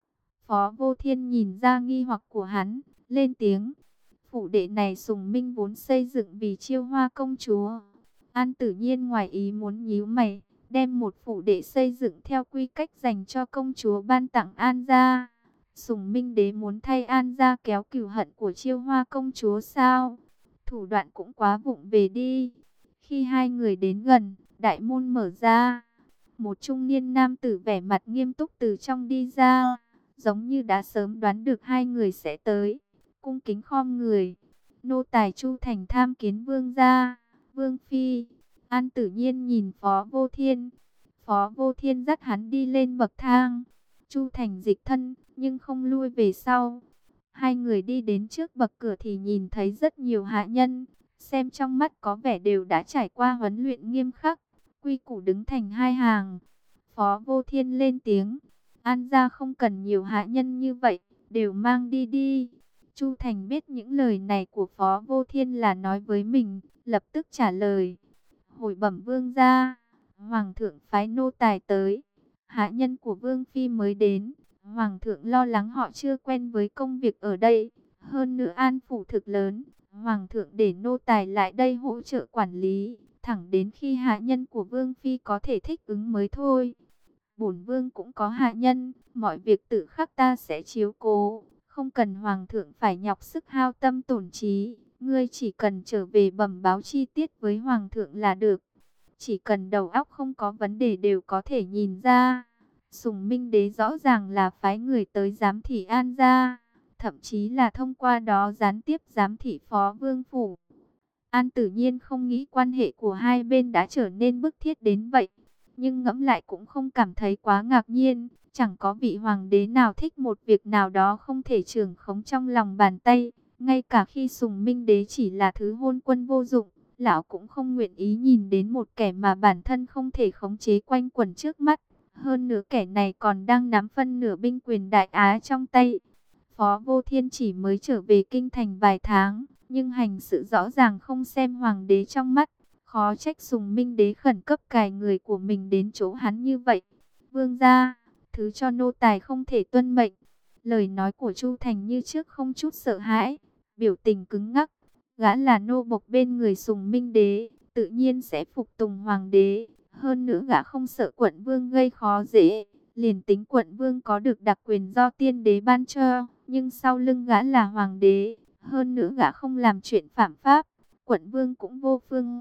[SPEAKER 1] Phó Vô Thiên nhìn ra nghi hoặc của hắn, lên tiếng. Phủ đệ này Sùng Minh vốn xây dựng vì Chiêu Hoa công chúa. An Tử Nhiên ngoài ý muốn nhíu mày, đem một phủ đệ xây dựng theo quy cách dành cho công chúa ban tặng An gia. Sùng Minh Đế muốn thay An gia kéo cừu hận của Chiêu Hoa công chúa sao? Thủ đoạn cũng quá vụng về đi. Khi hai người đến gần, đại môn mở ra. Một trung niên nam tử vẻ mặt nghiêm túc từ trong đi ra, giống như đã sớm đoán được hai người sẽ tới. Cung kính khom người. Nô tài Chu Thành tham kiến vương gia. Vương phi. An Tử Nhiên nhìn Phó Vô Thiên. Phó Vô Thiên dắt hắn đi lên bậc thang. Chu Thành dịch thân, nhưng không lui về sau. Hai người đi đến trước bậc cửa thì nhìn thấy rất nhiều hạ nhân, xem trong mắt có vẻ đều đã trải qua huấn luyện nghiêm khắc, quy củ đứng thành hai hàng. Phó Vô Thiên lên tiếng, An gia không cần nhiều hạ nhân như vậy, đều mang đi đi. Chu Thành biết những lời này của Phó Vô Thiên là nói với mình, lập tức trả lời. Hồi bẩm vương gia, Hoàng thượng phái nô tài tới, hạ nhân của Vương Phi mới đến. Hoàng thượng lo lắng họ chưa quen với công việc ở đây. Hơn nữa An phủ thực lớn, Hoàng thượng để nô tài lại đây hỗ trợ quản lý, thẳng đến khi hạ nhân của Vương Phi có thể thích ứng mới thôi. Bổn Vương cũng có hạ nhân, mọi việc tự khắc ta sẽ chiếu cố, không cần Hoàng thượng phải nhọc sức hao tâm tổn trí. Ngươi chỉ cần trở về bẩm báo chi tiết với Hoàng thượng là được. Chỉ cần đầu óc không có vấn đề đều có thể nhìn ra. Sùng Minh Đế rõ ràng là phái người tới giám thị An gia, thậm chí là thông qua đó gián tiếp giám thị Phó Vương phủ. An Tử Nhiên không nghĩ quan hệ của hai bên đã trở nên bức thiết đến vậy, nhưng ngẫm lại cũng không cảm thấy quá ngạc nhiên. Chẳng có vị hoàng đế nào thích một việc nào đó không thể trưởng khống trong lòng bàn tay. Ngay cả khi Sùng Minh Đế chỉ là thứ hôn quân vô dụng, lão cũng không nguyện ý nhìn đến một kẻ mà bản thân không thể khống chế quanh quẩn trước mắt. Hơn nữa kẻ này còn đang nắm phân nửa binh quyền Đại Á trong tay. Phó Vô Thiên chỉ mới trở về kinh thành vài tháng, nhưng hành sự rõ ràng không xem hoàng đế trong mắt, Khó trách Sùng Minh Đế khẩn cấp cài người của mình đến chỗ hắn như vậy. Vương gia, thứ cho nô tài không thể tuân mệnh. Lời nói của Chu Thành như trước không chút sợ hãi, biểu tình cứng ngắc. Gã là nô bộc bên người Sùng Minh Đế, tự nhiên sẽ phục tùng hoàng đế. Hơn nữa gã không sợ quận vương gây khó dễ. Liền tính quận vương có được đặc quyền do tiên đế ban cho, nhưng sau lưng gã là hoàng đế. Hơn nữa gã không làm chuyện phạm pháp, quận vương cũng vô phương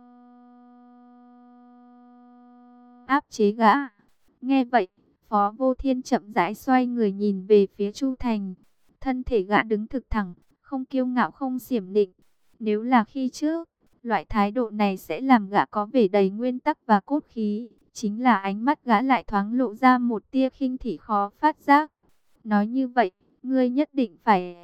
[SPEAKER 1] áp chế gã. Nghe vậy, Phó Vô Thiên chậm rãi xoay người nhìn về phía Chu Thành. Thân thể gã đứng thực thẳng, không kiêu ngạo không xiểm nịnh. Nếu là khi trước, loại thái độ này sẽ làm gã có vẻ đầy nguyên tắc và cốt khí. Chính là ánh mắt gã lại thoáng lộ ra một tia khinh thị khó phát giác. Nói như vậy, ngươi nhất định phải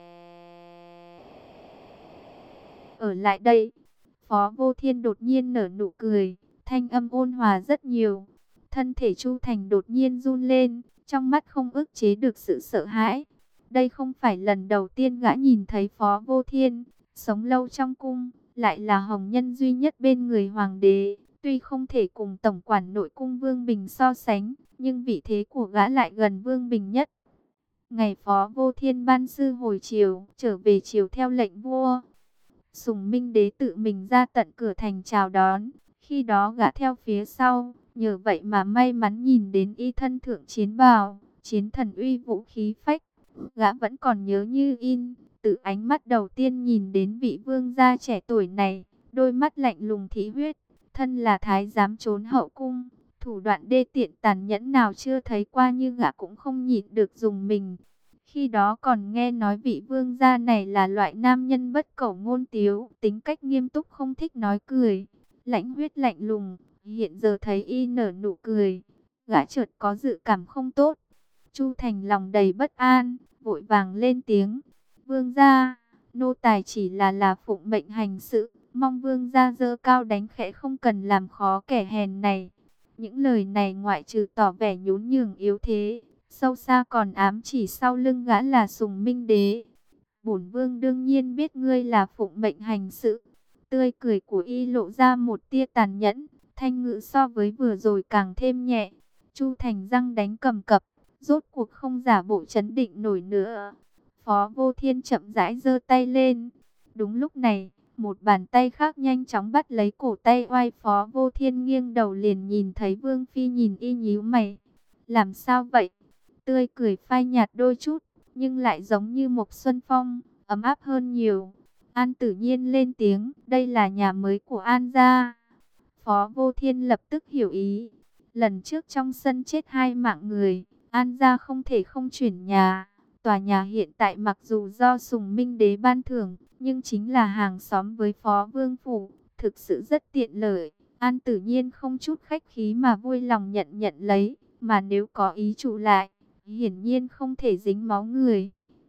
[SPEAKER 1] ở lại đây. Phó Vô Thiên đột nhiên nở nụ cười, thanh âm ôn hòa rất nhiều. Thân thể Chu Thành đột nhiên run lên, trong mắt không ức chế được sự sợ hãi. Đây không phải lần đầu tiên gã nhìn thấy Phó Vô Thiên, sống lâu trong cung, lại là hồng nhân duy nhất bên người hoàng đế. Tuy không thể cùng tổng quản nội cung Vương Bình so sánh, nhưng vị thế của gã lại gần Vương Bình nhất. Ngày Phó Vô Thiên ban sư hồi chiều, trở về chiều theo lệnh vua. Sùng Minh Đế tự mình ra tận cửa thành chào đón, khi đó gã theo phía sau, nhờ vậy mà may mắn nhìn đến y thân thượng chiến bào, chiến thần uy vũ khí phách. Gã vẫn còn nhớ như in, từ ánh mắt đầu tiên nhìn đến vị vương gia trẻ tuổi này, đôi mắt lạnh lùng thị huyết, thân là thái giám trốn hậu cung, thủ đoạn đê tiện tàn nhẫn nào chưa thấy qua, như gã cũng không nhịn được dùng mình. Khi đó còn nghe nói vị vương gia này là loại nam nhân bất cẩu ngôn tiếu, tính cách nghiêm túc không thích nói cười, lãnh huyết lạnh lùng. Hiện giờ thấy y nở nụ cười, gã chợt có dự cảm không tốt. Chu Thành lòng đầy bất an, vội vàng lên tiếng: "Vương gia, nô tài chỉ là phụng mệnh hành sự, mong vương gia dơ cao đánh khẽ, không cần làm khó kẻ hèn này." Những lời này ngoại trừ tỏ vẻ nhún nhường yếu thế, sâu xa còn ám chỉ sau lưng gã là Sùng Minh Đế. "Bổn vương đương nhiên biết ngươi là phụng mệnh hành sự." Tươi cười của y lộ ra một tia tàn nhẫn, thanh ngữ so với vừa rồi càng thêm nhẹ. Chu Thành răng đánh cầm cập, rốt cuộc không giả bộ trấn định nổi nữa. Phó Vô Thiên chậm rãi giơ tay lên. Đúng lúc này, một bàn tay khác nhanh chóng bắt lấy cổ tay oai Phó Vô Thiên, nghiêng đầu liền nhìn thấy Vương Phi nhìn y nhíu mày. "Làm sao vậy?" Tươi cười phai nhạt đôi chút, nhưng lại giống như một xuân phong, ấm áp hơn nhiều. An Tử Nhiên lên tiếng: "Đây là nhà mới của An gia." Phó Vô Thiên lập tức hiểu ý. Lần trước trong sân chết 2 mạng người, An gia không thể không chuyển nhà. Tòa nhà hiện tại mặc dù do Sùng Minh Đế ban thưởng, nhưng chính là hàng xóm với Phó Vương phủ, thực sự rất tiện lợi. An Tử Nhiên không chút khách khí mà vui lòng nhận lấy, mà nếu có ý trụ lại, hiển nhiên không thể dính máu người.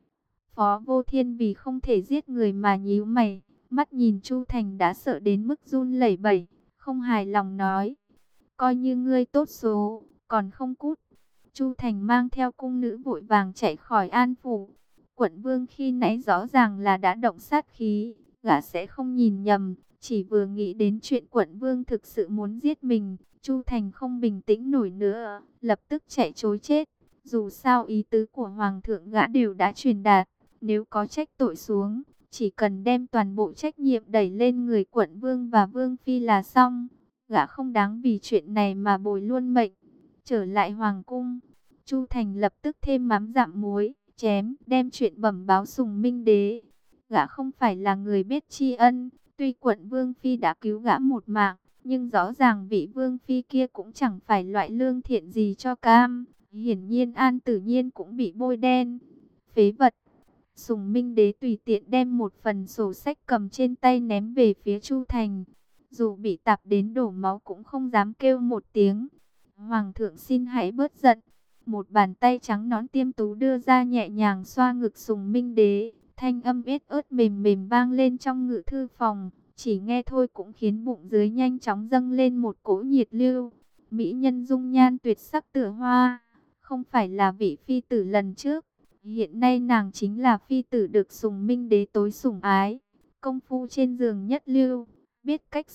[SPEAKER 1] Phó Vô Thiên vì không thể giết người mà nhíu mày, mắt nhìn Chu Thành đã sợ đến mức run lẩy bẩy, không hài lòng nói: "Coi như ngươi tốt số, còn không cút." Chu Thành mang theo cung nữ vội vàng chạy khỏi An phủ. Quận vương khi nãy rõ ràng là đã động sát khí, gã sẽ không nhìn nhầm, chỉ vừa nghĩ đến chuyện quận vương thực sự muốn giết mình, Chu Thành không bình tĩnh nổi nữa, lập tức chạy trối chết. Dù sao ý tứ của hoàng thượng gã đều đã truyền đạt, nếu có trách tội xuống, chỉ cần đem toàn bộ trách nhiệm đẩy lên người quận vương và vương phi là xong. Gã không đáng vì chuyện này mà bồi luôn mệnh. Trở lại hoàng cung, Chu Thành lập tức thêm mắm dặm muối, chém, đem chuyện bẩm báo Sùng Minh Đế. Gã không phải là người biết tri ân, tuy quận vương phi đã cứu gã một mạng, nhưng rõ ràng vị vương phi kia cũng chẳng phải loại lương thiện gì cho cam. Hiển nhiên An Tử Nhiên cũng bị bôi đen. Phế vật! Sùng Minh Đế tùy tiện đem một phần sổ sách cầm trên tay ném về phía Chu Thành. Dù bị tạp đến đổ máu cũng không dám kêu một tiếng. "Hoàng thượng xin hãy bớt giận." Một bàn tay trắng nõn tiêm tú đưa ra nhẹ nhàng xoa ngực Sùng Minh Đế. Thanh âm ết ớt mềm mềm vang lên trong ngự thư phòng. Chỉ nghe thôi cũng khiến bụng dưới nhanh chóng dâng lên một cỗ nhiệt lưu. Mỹ nhân dung nhan tuyệt sắc tựa hoa, không phải là vị phi tử lần trước. Hiện nay nàng chính là phi tử được Sùng Minh Đế tối sủng ái. Công phu trên giường nhất lưu, biết cách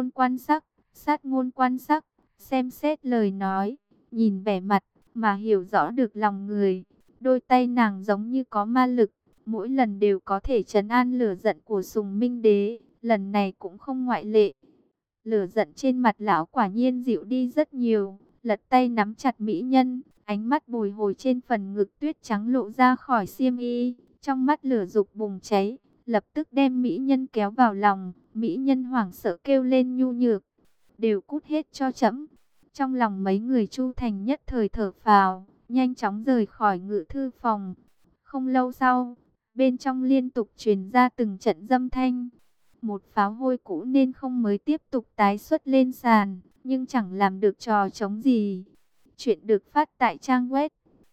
[SPEAKER 1] sát ngôn quan sắc, xem xét lời nói, nhìn vẻ mặt mà hiểu rõ được lòng người. Đôi tay nàng giống như có ma lực, mỗi lần đều có thể trấn an lửa giận của Sùng Minh Đế, lần này cũng không ngoại lệ. Lửa giận trên mặt lão quả nhiên dịu đi rất nhiều, lật tay nắm chặt mỹ nhân, ánh mắt bồi hồi trên phần ngực tuyết trắng lộ ra khỏi xiêm y, trong mắt lửa dục bùng cháy, lập tức đem mỹ nhân kéo vào lòng, mỹ nhân hoảng sợ kêu lên nhu nhược, đều cút hết cho trẫm. Trong lòng mấy người Chu Thành nhất thời thở phào, nhanh chóng rời khỏi ngự thư phòng. Không lâu sau, bên trong liên tục truyền ra từng trận dâm thanh. Một pháo hôi cũ nên không mới tiếp tục tái xuất lên sàn, nhưng chẳng làm được trò chống gì. Chuyện được phát tại trang web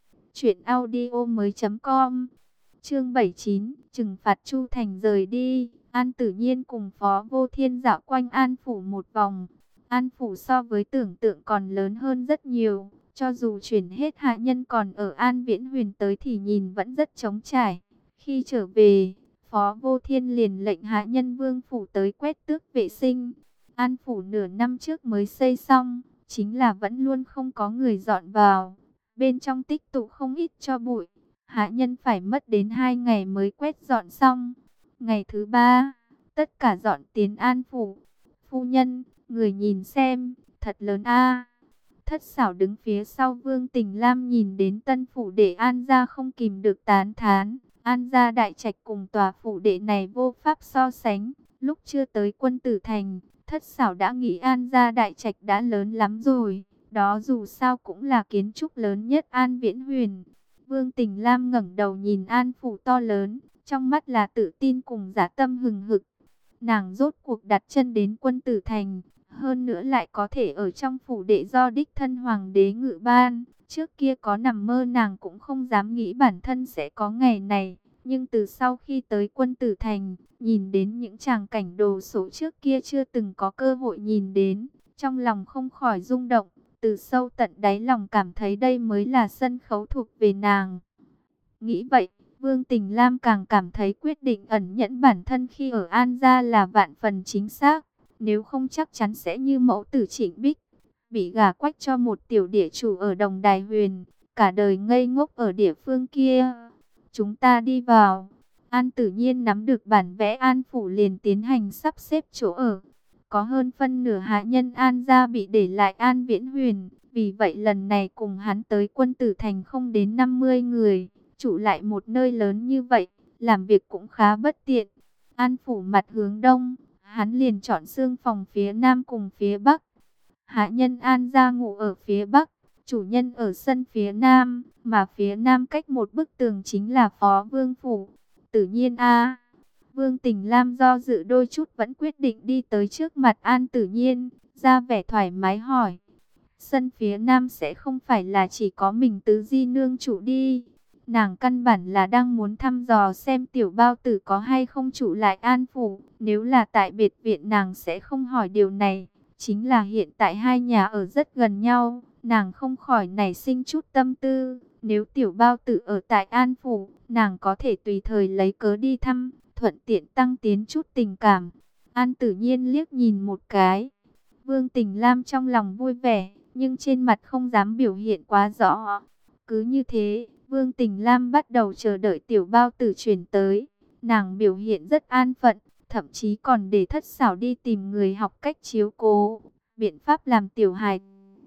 [SPEAKER 1] truyệnaudiomoi.com. Chương 79, trừng phạt Chu Thành rời đi. An Tử Nhiên cùng Phó Vô Thiên dạo quanh An phủ một vòng. An phủ so với tưởng tượng còn lớn hơn rất nhiều. Cho dù chuyển hết hạ nhân còn ở An Viễn Huyền tới thì nhìn vẫn rất trống trải. Khi trở về, Phó Vô Thiên liền lệnh hạ nhân Vương phủ tới quét tước vệ sinh. An phủ nửa năm trước mới xây xong, chính là vẫn luôn không có người dọn vào. Bên trong tích tụ không ít cho bụi. Hạ nhân phải mất đến 2 ngày mới quét dọn xong. Ngày thứ 3, tất cả dọn tiến An phủ. Phu nhân, người nhìn xem, thật lớn a. Thất Sảo đứng phía sau Vương Tình Lam nhìn đến tân phủ đệ An gia không kìm được tán thán. An gia đại trạch cùng tòa phủ đệ này vô pháp so sánh. Lúc chưa tới Quân Tử Thành, Thất Sảo đã nghĩ An gia đại trạch đã lớn lắm rồi. Đó dù sao cũng là kiến trúc lớn nhất An Viễn Huyền. Vương Tình Lam ngẩng đầu nhìn An phủ to lớn, trong mắt là tự tin cùng dã tâm hừng hực. Nàng rốt cuộc đặt chân đến Quân Tử Thành, hơn nữa lại có thể ở trong phủ đệ do đích thân hoàng đế ngự ban. Trước kia có nằm mơ nàng cũng không dám nghĩ bản thân sẽ có ngày này. Nhưng từ sau khi tới Quân Tử Thành, nhìn đến những tràng cảnh đồ sộ trước kia chưa từng có cơ hội nhìn đến, trong lòng không khỏi rung động. Từ sâu tận đáy lòng cảm thấy đây mới là sân khấu thuộc về nàng. Nghĩ vậy, Vương Tình Lam càng cảm thấy quyết định ẩn nhẫn bản thân khi ở An gia là vạn phần chính xác. Nếu không chắc chắn sẽ như mẫu tử Trịnh Bích, bị gả quách cho một tiểu địa chủ ở Đồng Đài Huyền, cả đời ngây ngốc ở địa phương kia. Chúng ta đi vào. An Tử Nhiên nắm được bản vẽ An phủ liền tiến hành sắp xếp chỗ ở. Có hơn phân nửa hạ nhân An gia bị để lại An Viễn Huyền, vì vậy lần này cùng hắn tới Quân Tử Thành không đến 50 người, trụ lại một nơi lớn như vậy, làm việc cũng khá bất tiện. An phủ mặt hướng đông, hắn liền chọn xương phòng phía nam cùng phía bắc. Hạ nhân An gia ngủ ở phía bắc, chủ nhân ở sân phía nam, mà phía nam cách một bức tường chính là Phó Vương phủ. Tự nhiên a. Vương Tình Lam do dự đôi chút vẫn quyết định đi tới trước mặt An Tử Nhiên, ra vẻ thoải mái hỏi. Sân phía nam sẽ không phải là chỉ có mình tứ di nương chủ đi. Nàng căn bản là đang muốn thăm dò xem tiểu bao tử có hay không trụ lại An phủ. Nếu là tại biệt viện nàng sẽ không hỏi điều này. Chính là hiện tại hai nhà ở rất gần nhau, nàng không khỏi nảy sinh chút tâm tư. Nếu tiểu bao tử ở tại An phủ, nàng có thể tùy thời lấy cớ đi thăm, thuận tiện tăng tiến chút tình cảm. An Tử Nhiên liếc nhìn một cái. Vương Tình Lam trong lòng vui vẻ, nhưng trên mặt không dám biểu hiện quá rõ. Cứ như thế, Vương Tình Lam bắt đầu chờ đợi tiểu bao tử chuyển tới. Nàng biểu hiện rất an phận, thậm chí còn để Thất Sảo đi tìm người học cách chiếu cố, biện pháp làm tiểu hài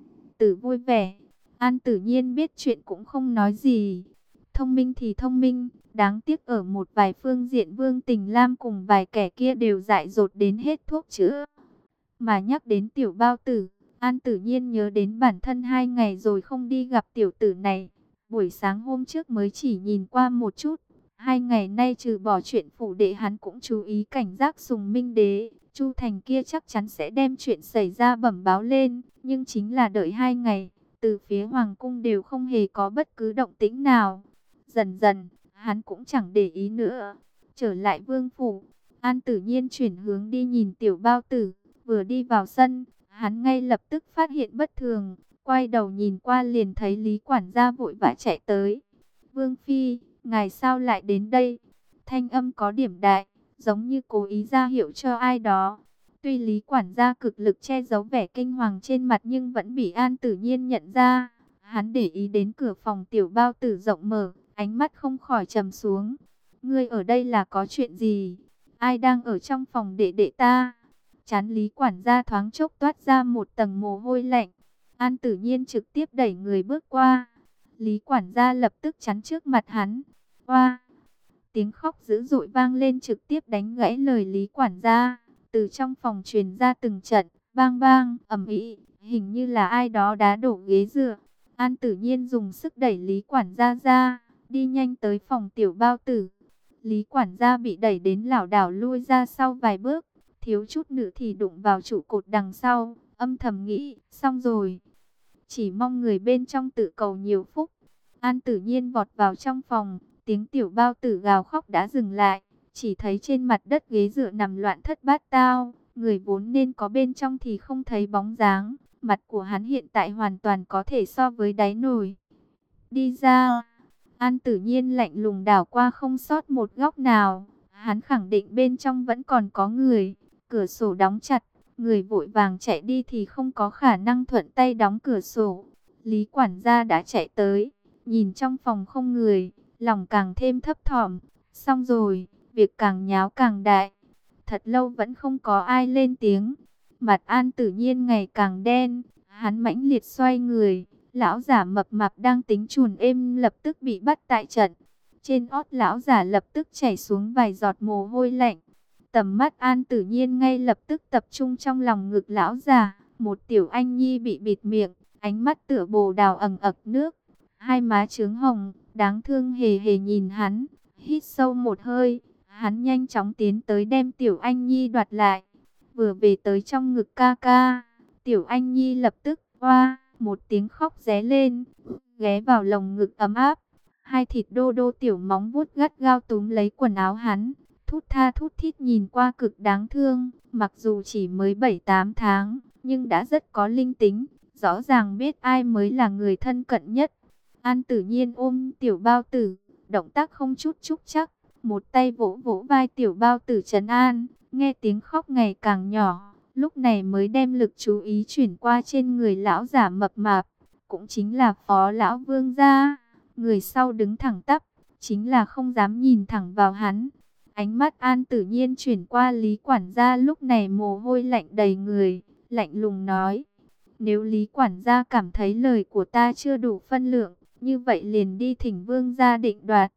[SPEAKER 1] tử vui vẻ. An Tử Nhiên biết chuyện cũng không nói gì. Thông minh thì thông minh, đáng tiếc ở một vài phương diện Vương Tình Lam cùng vài kẻ kia đều dại dột đến hết thuốc chữa. Mà nhắc đến tiểu bao tử, An Tử Nhiên nhớ đến bản thân 2 ngày rồi không đi gặp tiểu tử này. Buổi sáng hôm trước mới chỉ nhìn qua một chút. 2 ngày nay trừ bỏ chuyện phủ đệ hắn cũng chú ý cảnh giác Sùng Minh Đế. Chu Thành kia chắc chắn sẽ đem chuyện xảy ra bẩm báo lên. Nhưng chính là đợi 2 ngày, từ phía Hoàng cung đều không hề có bất cứ động tĩnh nào. Dần dần, hắn cũng chẳng để ý nữa. Trở lại vương phủ, An Tử Nhiên chuyển hướng đi nhìn tiểu bao tử. Vừa đi vào sân, hắn ngay lập tức phát hiện bất thường. Quay đầu nhìn qua liền thấy Lý quản gia vội vã chạy tới. Vương Phi, ngài sao lại đến đây? Thanh âm có điểm đại, giống như cố ý ra hiệu cho ai đó. Tuy Lý quản gia cực lực che giấu vẻ kinh hoàng trên mặt nhưng vẫn bị An Tử Nhiên nhận ra. Hắn để ý đến cửa phòng tiểu bao tử rộng mở, ánh mắt không khỏi trầm xuống. Ngươi ở đây là có chuyện gì? Ai đang ở trong phòng đệ đệ ta? Trán Lý quản gia thoáng chốc toát ra một tầng mồ hôi lạnh. An Tử Nhiên trực tiếp đẩy người bước qua. Lý quản gia lập tức chắn trước mặt hắn. Oa! Tiếng khóc dữ dội vang lên trực tiếp đánh gãy lời Lý quản gia. Từ trong phòng truyền ra từng trận bang bang ầm ĩ, hình như là ai đó đá đổ ghế dựa. An Tử Nhiên dùng sức đẩy Lý quản gia ra, đi nhanh tới phòng tiểu bao tử. Lý quản gia bị đẩy đến lảo đảo lui ra sau vài bước, thiếu chút nữa thì đụng vào trụ cột đằng sau, âm thầm nghĩ, xong rồi. Chỉ mong người bên trong tự cầu nhiều phúc. An Tử Nhiên vọt vào trong phòng, tiếng tiểu bao tử gào khóc đã dừng lại. Chỉ thấy trên mặt đất ghế dựa nằm loạn thất bát tao, người vốn nên có bên trong thì không thấy bóng dáng. Mặt của hắn hiện tại hoàn toàn có thể so với đáy nồi. Đi ra. An Tử Nhiên lạnh lùng đảo qua không sót một góc nào. Hắn khẳng định bên trong vẫn còn có người. Cửa sổ đóng chặt, người vội vàng chạy đi thì không có khả năng thuận tay đóng cửa sổ. Lý quản gia đã chạy tới, nhìn trong phòng không người, lòng càng thêm thấp thỏm. Xong rồi, việc càng nháo càng đại. Thật lâu vẫn không có ai lên tiếng. Mặt An Tử Nhiên ngày càng đen, hắn mãnh liệt xoay người. Lão giả mập mạp đang tính chùn êm lập tức bị bắt tại trận. Trên ót lão giả lập tức chảy xuống vài giọt mồ hôi lạnh. Tầm mắt An Tử Nhiên ngay lập tức tập trung trong lòng ngực lão già. Một tiểu anh nhi bị bịt miệng, ánh mắt tựa bồ đào ẩn ực nước. Hai má trướng hồng, đáng thương hề hề nhìn hắn. Hít sâu một hơi, hắn nhanh chóng tiến tới đem tiểu anh nhi đoạt lại. Vừa về tới trong ngực ca ca, tiểu anh nhi lập tức oa một tiếng khóc ré lên, ghé vào lồng ngực ấm áp. Hai thịt đô đô tiểu móng vuốt gắt gao túm lấy quần áo hắn, thút tha thút thít nhìn qua cực đáng thương. Mặc dù chỉ mới 7-8 tháng, nhưng đã rất có linh tính, rõ ràng biết ai mới là người thân cận nhất. An Tử Nhiên ôm tiểu bao tử, động tác không chút chúc chắc, một tay vỗ vỗ vai tiểu bao tử trấn an. Nghe tiếng khóc ngày càng nhỏ, lúc này mới đem lực chú ý chuyển qua trên người lão giả mập mạp, cũng chính là Phó lão Vương gia. Người sau đứng thẳng tắp, chính là không dám nhìn thẳng vào hắn. Ánh mắt An Tử Nhiên chuyển qua Lý quản gia, lúc này mồ hôi lạnh đầy người, lạnh lùng nói: nếu Lý quản gia cảm thấy lời của ta chưa đủ phân lượng, như vậy liền đi thỉnh Vương gia định đoạt.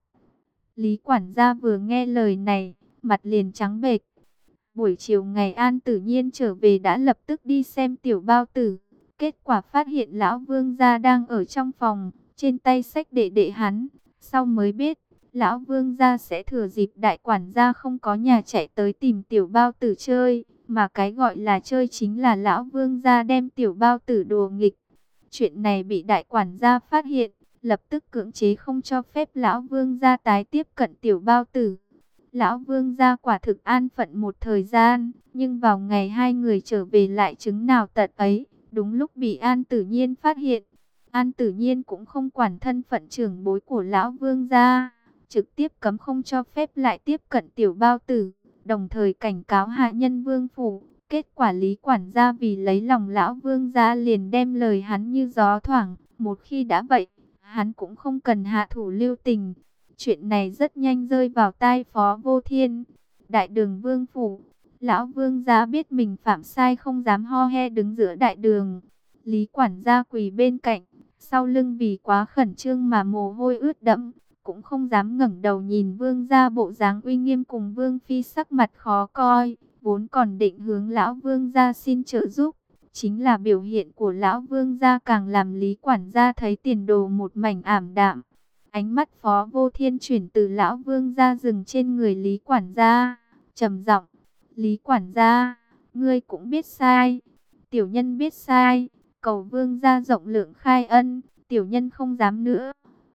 [SPEAKER 1] Lý quản gia vừa nghe lời này, mặt liền trắng bệch. Buổi chiều ngày An Tử Nhiên trở về đã lập tức đi xem tiểu bao tử. Kết quả phát hiện lão Vương gia đang ở trong phòng, trên tay xách đệ đệ hắn. Sau mới biết, lão Vương gia sẽ thừa dịp đại quản gia không có nhà chạy tới tìm tiểu bao tử chơi. Mà cái gọi là chơi chính là lão Vương gia đem tiểu bao tử đùa nghịch. Chuyện này bị đại quản gia phát hiện, lập tức cưỡng chế không cho phép lão Vương gia tái tiếp cận tiểu bao tử. Lão Vương gia quả thực an phận một thời gian, nhưng vào ngày hai người trở về lại chứng nào tật ấy, đúng lúc bị An Tử Nhiên phát hiện. An Tử Nhiên cũng không quản thân phận trưởng bối của lão Vương gia, trực tiếp cấm không cho phép lại tiếp cận tiểu bao tử, đồng thời cảnh cáo hạ nhân Vương phủ. Kết quả Lý quản gia vì lấy lòng lão Vương gia liền đem lời hắn như gió thoảng, một khi đã vậy, hắn cũng không cần hạ thủ lưu tình. Chuyện này rất nhanh rơi vào tai Phó Vô Thiên. Đại đường Vương phủ, lão Vương gia biết mình phạm sai không dám ho he đứng giữa đại đường. Lý quản gia quỳ bên cạnh, sau lưng vì quá khẩn trương mà mồ hôi ướt đẫm, cũng không dám ngẩng đầu nhìn Vương gia bộ dáng uy nghiêm cùng Vương phi sắc mặt khó coi, vốn còn định hướng lão Vương gia xin trợ giúp. Chính là biểu hiện của lão Vương gia càng làm Lý quản gia thấy tiền đồ một mảnh ảm đạm. Ánh mắt Phó Vô Thiên chuyển từ lão Vương gia dừng trên người Lý quản gia, trầm giọng: Lý quản gia, ngươi cũng biết sai, tiểu nhân biết sai, cầu Vương gia rộng lượng khai ân, tiểu nhân không dám nữa.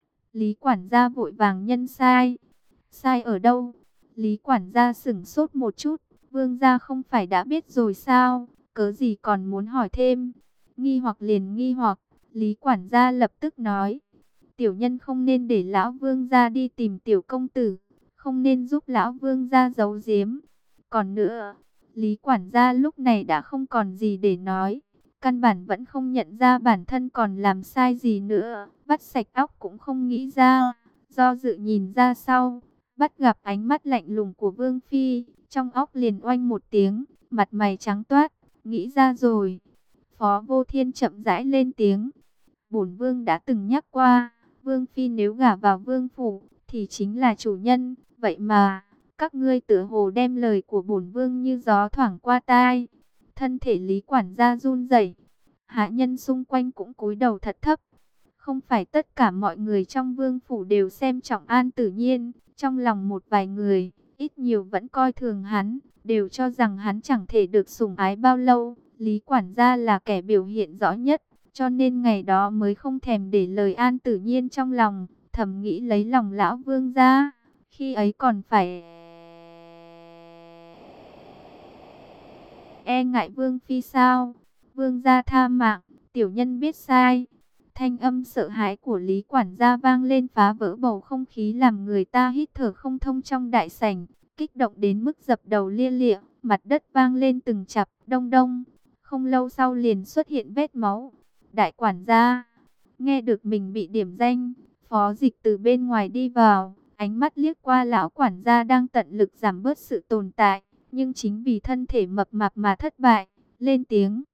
[SPEAKER 1] Lý quản gia vội vàng nhân sai. Sai ở đâu? Lý quản gia sửng sốt một chút, Vương gia không phải đã biết rồi sao, cớ gì còn muốn hỏi thêm? Nghi hoặc liền nghi hoặc, Lý quản gia lập tức nói: tiểu nhân không nên để lão Vương gia đi tìm tiểu công tử, không nên giúp lão Vương gia giấu giếm. Còn nữa, Lý quản gia lúc này đã không còn gì để nói. Căn bản vẫn không nhận ra bản thân còn làm sai gì nữa. Vắt sạch óc cũng không nghĩ ra. Do dự nhìn ra sau, bắt gặp ánh mắt lạnh lùng của Vương Phi. Trong óc liền oanh một tiếng, mặt mày trắng toát, nghĩ ra rồi. Phó Vô Thiên chậm rãi lên tiếng. Bổn Vương đã từng nhắc qua, Vương Phi nếu gả vào Vương Phủ, thì chính là chủ nhân. Vậy mà, các ngươi tựa hồ đem lời của bổn Vương như gió thoảng qua tai. Thân thể Lý quản gia run rẩy, hạ nhân xung quanh cũng cúi đầu thật thấp. Không phải tất cả mọi người trong Vương Phủ đều xem trọng An Tử Nhiên. Trong lòng một vài người, ít nhiều vẫn coi thường hắn, đều cho rằng hắn chẳng thể được sủng ái bao lâu. Lý quản gia là kẻ biểu hiện rõ nhất, cho nên ngày đó mới không thèm để lời An Tử Nhiên trong lòng, thầm nghĩ lấy lòng lão Vương gia, khi ấy còn phải e ngại Vương Phi sao? Vương gia tha mạng, tiểu nhân biết sai. Thanh âm sợ hãi của Lý quản gia vang lên phá vỡ bầu không khí làm người ta hít thở không thông trong đại sảnh, kích động đến mức dập đầu lia lịa, mặt đất vang lên từng chập đông đông. Không lâu sau liền xuất hiện vết máu. Đại quản gia, nghe được mình bị điểm danh, Phó Dịch từ bên ngoài đi vào, ánh mắt liếc qua lão quản gia đang tận lực giảm bớt sự tồn tại, nhưng chính vì thân thể mập mạp mà thất bại, lên tiếng,